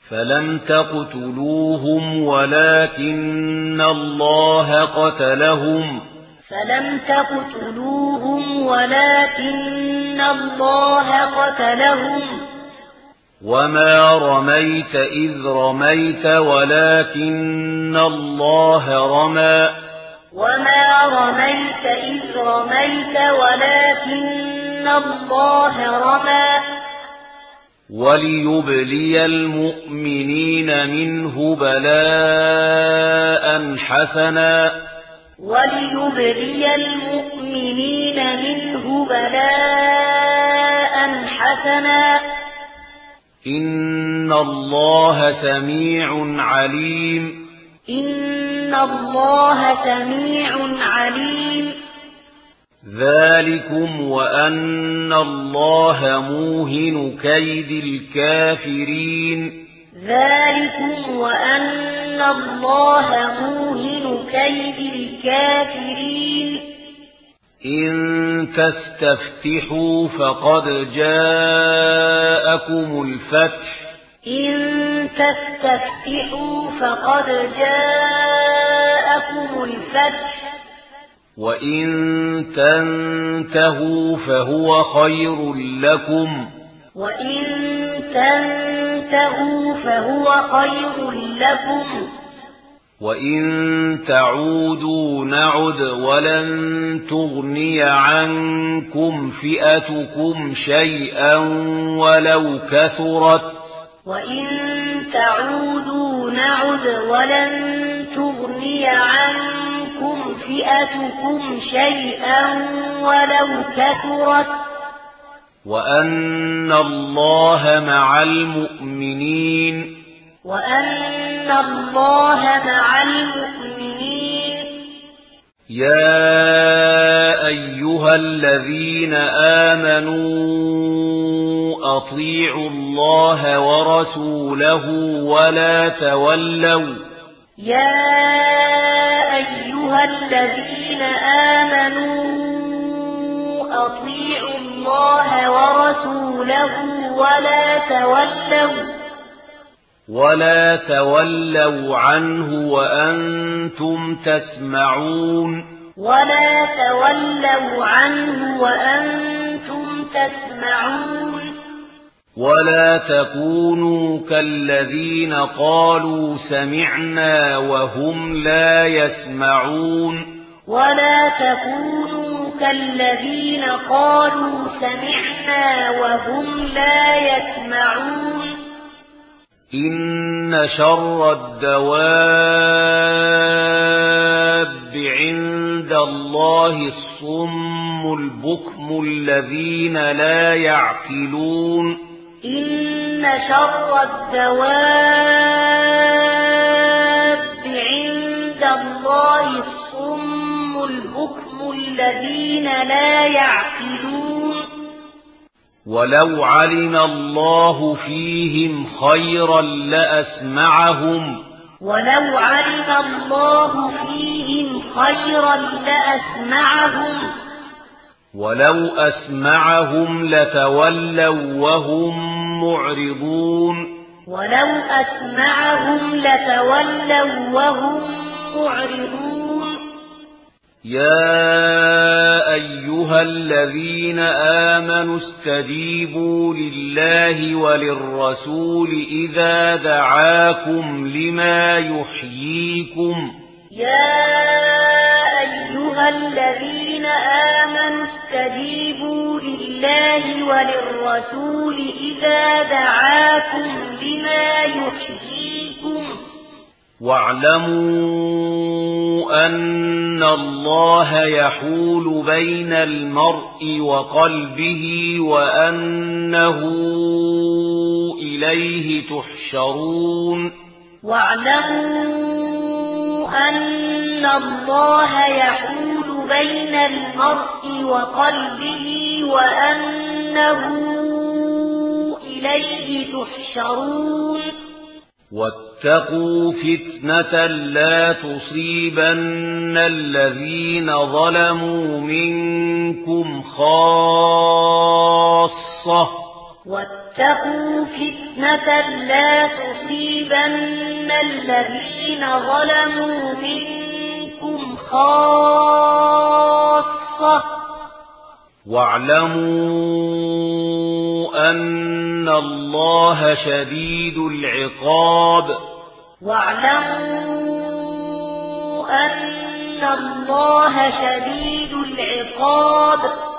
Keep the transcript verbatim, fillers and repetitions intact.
فلم تقتلوهم ولكن الله قتلهم فلم تقتلوهم ولكن الله قتلهم وما رميت إذ رميت ولكن الله رمى وما رميت إذ رميت ولكن الله رمى وليبلي المؤمنين منه بلاء حسنا وليبلي المؤمنين منه بلاء حسنا إن الله سميع عليم إن الله سميع عليم ذلكم وأن الله موهن كيد الكافرين ذلكم وأن الله موهن كيد الكافرين إن تستفتحوا فقد جاءكم الفتح إن تستفتحوا فقد جاءكم الفتح وإن تنتهوا فهو خير لكم وإن تنتهوا فهو خير لكم وإن تعودوا نعد ولن تغني عنكم فئتكم شيئا ولو كثرت وإن تعودوا نعد ولن تغني عنكم فئتكم شيئا ولو كثرت وأن الله مع المؤمنين وأن الله مع المؤمنين يا أيها الذين آمنوا أطيعوا الله ورسوله ولا تولوا يا أيها الذين آمنوا أطيعوا الله ورسوله ولا تولوا ولا تولوا عنه وأنتم تسمعون ولا تولوا عنه وأنتم تسمعون ولا تكونوا كالذين قالوا سمعنا وهم لا يسمعون ولا تكونوا كالذين قالوا سمعنا وهم لا يسمعون إن شر الدواب عند الله الصم البكم الذين لا يعقلون إن شر الدواب عند الله الصم البكم الذين لا يعقلون ولو علم الله فيهم خيرا لأسمعهم ولو علم الله فيهم خيرا لأسمعهم ولو أسمعهم لتولوا وهم معرضون ولو أسمعهم لتولوا وهم معرضون يا أيها الذين آمنوا استجيبوا لله وللرسول إذا دعاكم لما يحييكم يا أيها الذين آمنوا استجيبوا لله وللرسول إذا دعاكم لما يحييكم واعلموا أن الله يحول بين المرء وقلبه وأنه إليه تحشرون واعلموا أن الله يحول بين المرء وقلبه وأنه إليه تحشرون واتقوا فتنة لا تصيبن الذين ظلموا منكم خاصة واتقوا فتنة فتنة لا تصيبن الذين ظلموا منكم خاصة واعلموا أن الله شديد العقاب واعلموا أن الله شديد العقاب